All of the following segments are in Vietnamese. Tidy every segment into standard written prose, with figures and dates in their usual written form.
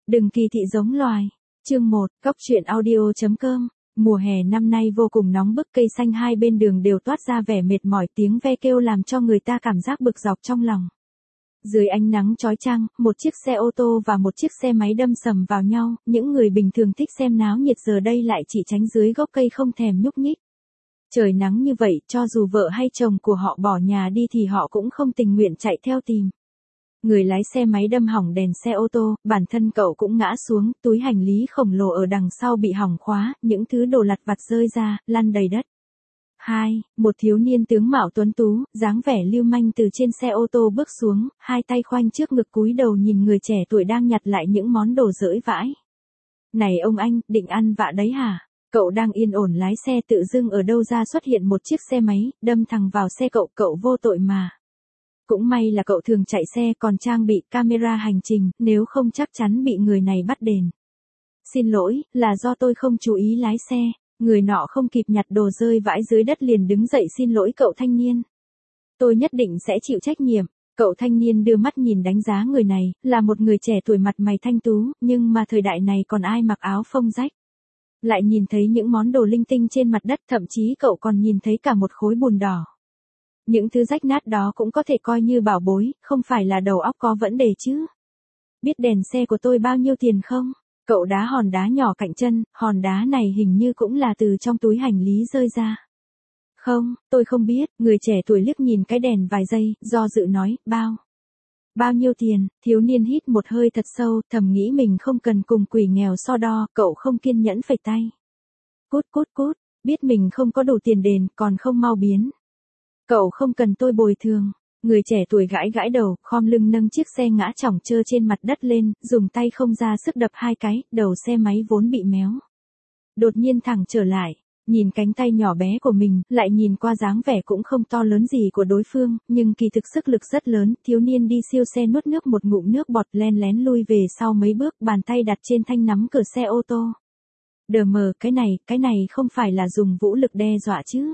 Đừng kỳ thị giống loài. Chương 1, Góc truyện audio.com. Mùa hè năm nay vô cùng nóng bức, cây xanh hai bên đường đều toát ra vẻ mệt mỏi, tiếng ve kêu làm cho người ta cảm giác bực dọc trong lòng. Dưới ánh nắng chói chang, một chiếc xe ô tô và một chiếc xe máy đâm sầm vào nhau, những người bình thường thích xem náo nhiệt giờ đây lại chỉ tránh dưới gốc cây không thèm nhúc nhích. Trời nắng như vậy, cho dù vợ hay chồng của họ bỏ nhà đi thì họ cũng không tình nguyện chạy theo tìm. Người lái xe máy đâm hỏng đèn xe ô tô, bản thân cậu cũng ngã xuống, túi hành lý khổng lồ ở đằng sau bị hỏng khóa, những thứ đồ lặt vặt rơi ra, lăn đầy đất. 2. Một thiếu niên tướng mạo tuấn tú, dáng vẻ lưu manh từ trên xe ô tô bước xuống, hai tay khoanh trước ngực cúi đầu nhìn người trẻ tuổi đang nhặt lại những món đồ rơi vãi. Này ông anh, định ăn vạ đấy hả? Cậu đang yên ổn lái xe tự dưng ở đâu ra xuất hiện một chiếc xe máy, đâm thẳng vào xe cậu vô tội mà. Cũng may là cậu thường chạy xe còn trang bị camera hành trình, nếu không chắc chắn bị người này bắt đền. Xin lỗi, là do tôi không chú ý lái xe. Người nọ không kịp nhặt đồ rơi vãi dưới đất liền đứng dậy xin lỗi cậu thanh niên. Tôi nhất định sẽ chịu trách nhiệm. Cậu thanh niên đưa mắt nhìn đánh giá người này, là một người trẻ tuổi mặt mày thanh tú, nhưng mà thời đại này còn ai mặc áo phông rách. Lại nhìn thấy những món đồ linh tinh trên mặt đất, thậm chí cậu còn nhìn thấy cả một khối bùn đỏ. Những thứ rách nát đó cũng có thể coi như bảo bối, không phải là đầu óc có vấn đề chứ. Biết đèn xe của tôi bao nhiêu tiền không? Cậu đá hòn đá nhỏ cạnh chân, hòn đá này hình như cũng là từ trong túi hành lý rơi ra. Không, tôi không biết, người trẻ tuổi liếc nhìn cái đèn vài giây, do dự nói, bao nhiêu tiền? Thiếu niên hít một hơi thật sâu, thầm nghĩ mình không cần cùng quỷ nghèo so đo, cậu không kiên nhẫn phẩy tay. Cút, biết mình không có đủ tiền đền, còn không mau biến. Cậu không cần tôi bồi thường. Người trẻ tuổi gãi đầu, khom lưng nâng chiếc xe ngã chỏng trơ trên mặt đất lên, dùng tay không ra sức đập hai cái, đầu xe máy vốn bị méo. Đột nhiên thẳng trở lại, nhìn cánh tay nhỏ bé của mình, lại nhìn qua dáng vẻ cũng không to lớn gì của đối phương, nhưng kỳ thực sức lực rất lớn, thiếu niên đi siêu xe nuốt nước một ngụm nước bọt len lén lui về sau mấy bước, bàn tay đặt trên thanh nắm cửa xe ô tô. Đờ mờ, cái này không phải là dùng vũ lực đe dọa chứ?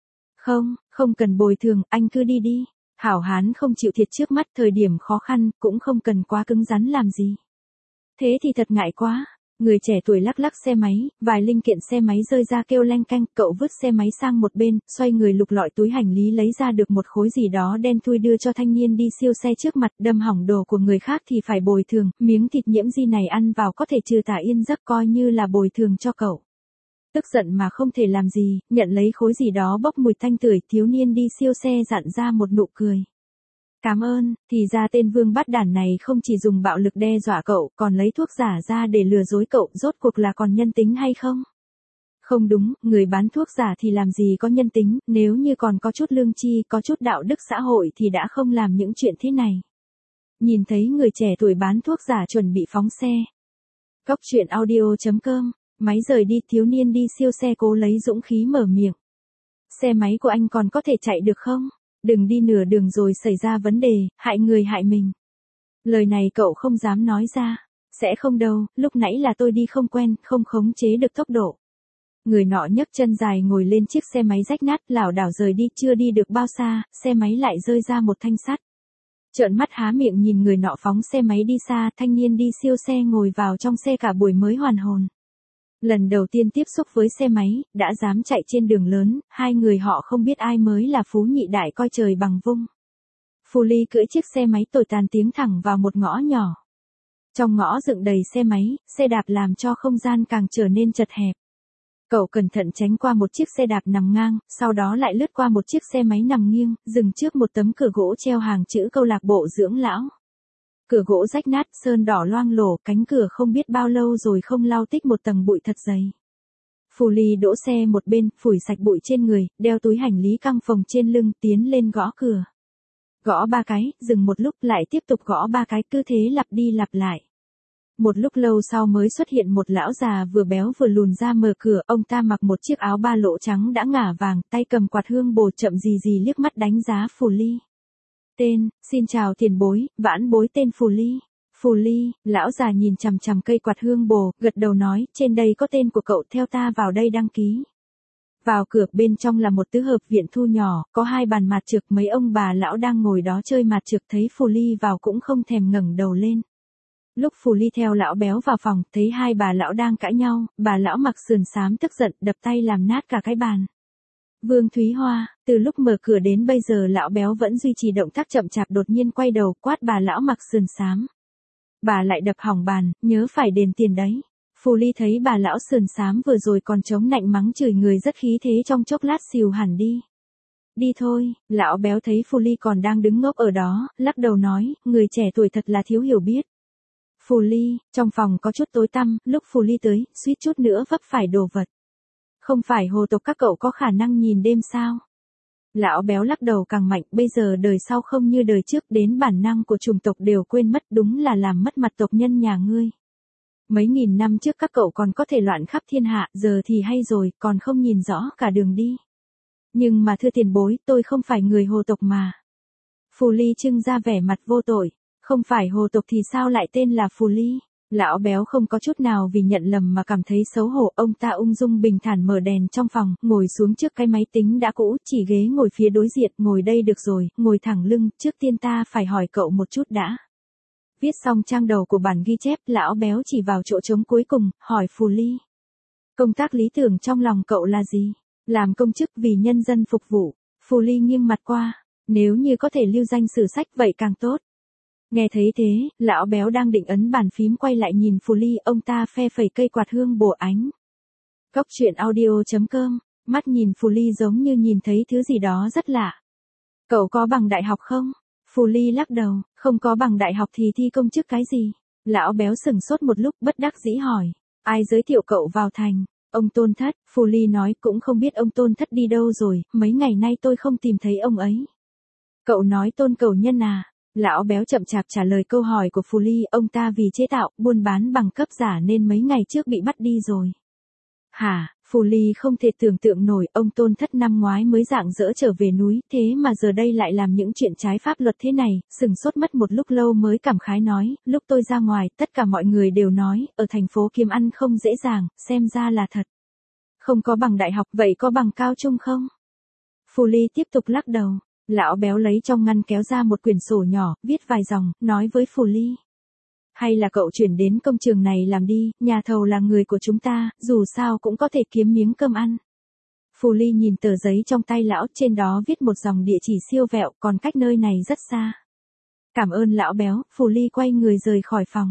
Không cần bồi thường, anh cứ đi. Hảo hán không chịu thiệt trước mắt, thời điểm khó khăn, cũng không cần quá cứng rắn làm gì. Thế thì thật ngại quá. Người trẻ tuổi lắc xe máy, vài linh kiện xe máy rơi ra kêu leng keng, cậu vứt xe máy sang một bên, xoay người lục lọi túi hành lý lấy ra được một khối gì đó đen thui đưa cho thanh niên đi siêu xe trước mặt, đâm hỏng đồ của người khác thì phải bồi thường, miếng thịt nhiễm di này ăn vào có thể trừ tà yên giấc, coi như là bồi thường cho cậu. Tức giận mà không thể làm gì, nhận lấy khối gì đó bốc mùi tanh tưởi, thiếu niên đi siêu xe dặn ra một nụ cười. Cảm ơn, thì ra tên vương bát đản này không chỉ dùng bạo lực đe dọa cậu, còn lấy thuốc giả ra để lừa dối cậu, rốt cuộc là còn nhân tính hay không? Không đúng, người bán thuốc giả thì làm gì có nhân tính, nếu như còn có chút lương tri, có chút đạo đức xã hội thì đã không làm những chuyện thế này. Nhìn thấy người trẻ tuổi bán thuốc giả chuẩn bị phóng xe. Góc truyện audio.com. Máy rời đi, thiếu niên đi siêu xe cố lấy dũng khí mở miệng. Xe máy của anh còn có thể chạy được không? Đừng đi nửa đường rồi xảy ra vấn đề, hại người hại mình. Lời này cậu không dám nói ra. Sẽ không đâu, lúc nãy là tôi đi không quen, không khống chế được tốc độ. Người nọ nhấc chân dài ngồi lên chiếc xe máy rách nát, lảo đảo rời đi, chưa đi được bao xa, xe máy lại rơi ra một thanh sắt. Trợn mắt há miệng nhìn người nọ phóng xe máy đi xa, thanh niên đi siêu xe ngồi vào trong xe cả buổi mới hoàn hồn. Lần đầu tiên tiếp xúc với xe máy, đã dám chạy trên đường lớn, hai người họ không biết ai mới là phú nhị đại coi trời bằng vung. Phù Ly cưỡi chiếc xe máy tồi tàn tiến thẳng vào một ngõ nhỏ. Trong ngõ dựng đầy xe máy, xe đạp làm cho không gian càng trở nên chật hẹp. Cậu cẩn thận tránh qua một chiếc xe đạp nằm ngang, sau đó lại lướt qua một chiếc xe máy nằm nghiêng, dừng trước một tấm cửa gỗ treo hàng chữ câu lạc bộ dưỡng lão. Cửa gỗ rách nát, sơn đỏ loang lổ, cánh cửa không biết bao lâu rồi không lau tích một tầng bụi thật dày. Phù Ly đỗ xe một bên, phủi sạch bụi trên người, đeo túi hành lý căng phồng trên lưng, tiến lên gõ cửa. Gõ 3 cái, dừng một lúc lại tiếp tục gõ 3 cái, cứ thế lặp đi lặp lại. Một lúc lâu sau mới xuất hiện một lão già vừa béo vừa lùn ra mở cửa, ông ta mặc một chiếc áo ba lỗ trắng đã ngả vàng, tay cầm quạt hương bồ chậm gì liếc mắt đánh giá Phù Ly. Tên, xin chào tiền bối, vãn bối tên Phù Ly. Phù Ly, lão già nhìn chằm chằm cây quạt hương bồ, gật đầu nói, trên đây có tên của cậu, theo ta vào đây đăng ký. Vào cửa, bên trong là một tứ hợp viện thu nhỏ, có 2 bàn mạt trược, mấy ông bà lão đang ngồi đó chơi mạt trược, thấy Phù Ly vào cũng không thèm ngẩng đầu lên. Lúc Phù Ly theo lão béo vào phòng, thấy hai bà lão đang cãi nhau, bà lão mặc sườn xám tức giận, đập tay làm nát cả cái bàn. Vương Thúy Hoa, từ lúc mở cửa đến bây giờ lão béo vẫn duy trì động tác chậm chạp, đột nhiên quay đầu quát bà lão mặc sườn xám. Bà lại đập hỏng bàn, nhớ phải đền tiền đấy. Phù Ly thấy bà lão sườn xám vừa rồi còn chống nạnh mắng chửi người rất khí thế, trong chốc lát xìu hẳn đi. Đi thôi, lão béo thấy Phù Ly còn đang đứng ngốc ở đó, lắc đầu nói, người trẻ tuổi thật là thiếu hiểu biết. Phù Ly, trong phòng có chút tối tăm, lúc Phù Ly tới, suýt chút nữa vấp phải đồ vật. Không phải hồ tộc các cậu có khả năng nhìn đêm sao? Lão béo lắc đầu càng mạnh, bây giờ đời sau không như đời trước, đến bản năng của chủng tộc đều quên mất, đúng là làm mất mặt tộc nhân nhà ngươi. Mấy nghìn năm trước các cậu còn có thể loạn khắp thiên hạ, giờ thì hay rồi, còn không nhìn rõ cả đường đi. Nhưng mà thưa tiền bối, tôi không phải người hồ tộc mà. Phù Ly trưng ra vẻ mặt vô tội, không phải hồ tộc thì sao lại tên là Phù Ly? Lão béo không có chút nào vì nhận lầm mà cảm thấy xấu hổ, ông ta ung dung bình thản mở đèn trong phòng, ngồi xuống trước cái máy tính đã cũ, chỉ ghế ngồi phía đối diện, ngồi đây được rồi, ngồi thẳng lưng, trước tiên ta phải hỏi cậu một chút đã. Viết xong trang đầu của bản ghi chép, lão béo chỉ vào chỗ trống cuối cùng, hỏi Phù Ly. Công tác lý tưởng trong lòng cậu là gì? Làm công chức vì nhân dân phục vụ. Phù Ly nghiêng mặt qua, nếu như có thể lưu danh sử sách vậy càng tốt. Nghe thấy thế, lão béo đang định ấn bàn phím quay lại nhìn Phù Ly, ông ta phe phẩy cây quạt hương bổ ánh. Cốc truyện audio.com, mắt nhìn Phù Ly giống như nhìn thấy thứ gì đó rất lạ. Cậu có bằng đại học không? Phù Ly lắc đầu, không có bằng đại học thì thi công chức cái gì? Lão béo sừng sốt một lúc, bất đắc dĩ hỏi, ai giới thiệu cậu vào thành? Ông Tôn Thất. Phù Ly nói, cũng không biết ông Tôn Thất đi đâu rồi, mấy ngày nay tôi không tìm thấy ông ấy. Cậu nói Tôn Cẩu Nhân à? Lão béo chậm chạp trả lời câu hỏi của Phù Ly, ông ta vì chế tạo, buôn bán bằng cấp giả nên mấy ngày trước bị bắt đi rồi. Hả? Phù Ly không thể tưởng tượng nổi, ông Tôn Thất năm ngoái mới rạng rỡ trở về núi, thế mà giờ đây lại làm những chuyện trái pháp luật thế này, sừng sốt mất một lúc lâu mới cảm khái nói, lúc tôi ra ngoài, tất cả mọi người đều nói, ở thành phố kiếm ăn không dễ dàng, xem ra là thật. Không có bằng đại học, vậy có bằng cao trung không? Phù Ly tiếp tục lắc đầu. Lão béo lấy trong ngăn kéo ra một quyển sổ nhỏ, viết vài dòng, nói với Phù Ly. Hay là cậu chuyển đến công trường này làm đi, nhà thầu là người của chúng ta, dù sao cũng có thể kiếm miếng cơm ăn. Phù Ly nhìn tờ giấy trong tay lão, trên đó viết một dòng địa chỉ siêu vẹo, còn cách nơi này rất xa. Cảm ơn lão béo, Phù Ly quay người rời khỏi phòng.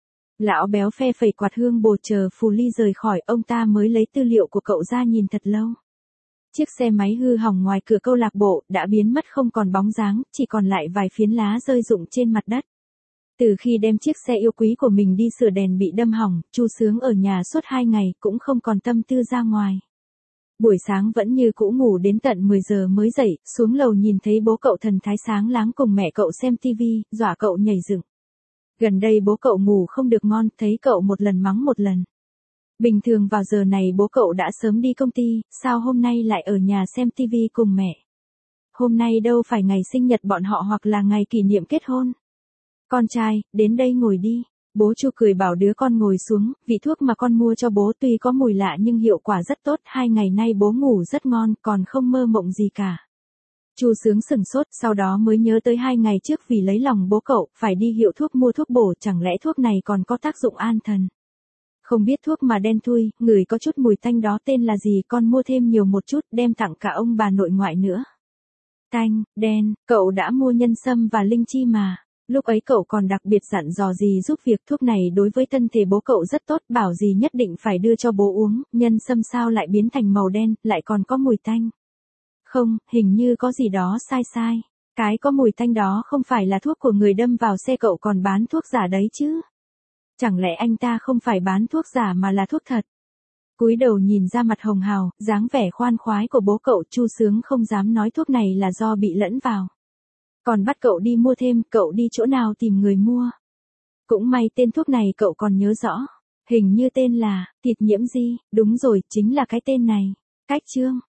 Lão béo phe phẩy quạt hương bồ, chờ Phù Ly rời khỏi, ông ta mới lấy tư liệu của cậu ra nhìn thật lâu. Chiếc xe máy hư hỏng ngoài cửa câu lạc bộ đã biến mất không còn bóng dáng, chỉ còn lại vài phiến lá rơi rụng trên mặt đất. Từ khi đem chiếc xe yêu quý của mình đi sửa đèn bị đâm hỏng, Chu Sướng ở nhà suốt 2 ngày cũng không còn tâm tư ra ngoài. Buổi sáng vẫn như cũ ngủ đến tận 10 giờ mới dậy, xuống lầu nhìn thấy bố cậu thần thái sáng láng cùng mẹ cậu xem tivi, dọa cậu nhảy dựng. Gần đây bố cậu ngủ không được ngon, thấy cậu một lần mắng một lần. Bình thường vào giờ này bố cậu đã sớm đi công ty, sao hôm nay lại ở nhà xem tivi cùng mẹ? Hôm nay đâu phải ngày sinh nhật bọn họ hoặc là ngày kỷ niệm kết hôn. Con trai, đến đây ngồi đi. Bố Chu cười bảo đứa con ngồi xuống, vị thuốc mà con mua cho bố tuy có mùi lạ nhưng hiệu quả rất tốt, 2 ngày nay bố ngủ rất ngon, còn không mơ mộng gì cả. Chu Sướng sừng sốt, sau đó mới nhớ tới 2 ngày trước vì lấy lòng bố cậu, phải đi hiệu thuốc mua thuốc bổ, chẳng lẽ thuốc này còn có tác dụng an thần. Không biết thuốc mà đen thui, ngửi có chút mùi tanh đó tên là gì, con mua thêm nhiều một chút, đem tặng cả ông bà nội ngoại nữa. Tanh, đen, cậu đã mua nhân sâm và linh chi mà. Lúc ấy cậu còn đặc biệt dặn dò gì giúp việc thuốc này đối với thân thể bố cậu rất tốt, bảo gì nhất định phải đưa cho bố uống, nhân sâm sao lại biến thành màu đen, lại còn có mùi tanh. Không, hình như có gì đó sai sai. Cái có mùi tanh đó không phải là thuốc của người đâm vào xe cậu còn bán thuốc giả đấy chứ. Chẳng lẽ anh ta không phải bán thuốc giả mà là thuốc thật? Cúi đầu nhìn ra mặt hồng hào, dáng vẻ khoan khoái của bố cậu, Chu Sướng không dám nói thuốc này là do bị lẫn vào. Còn bắt cậu đi mua thêm, cậu đi chỗ nào tìm người mua? Cũng may tên thuốc này cậu còn nhớ rõ. Hình như tên là, thịt nhiễm di, đúng rồi, chính là cái tên này. Cách chương.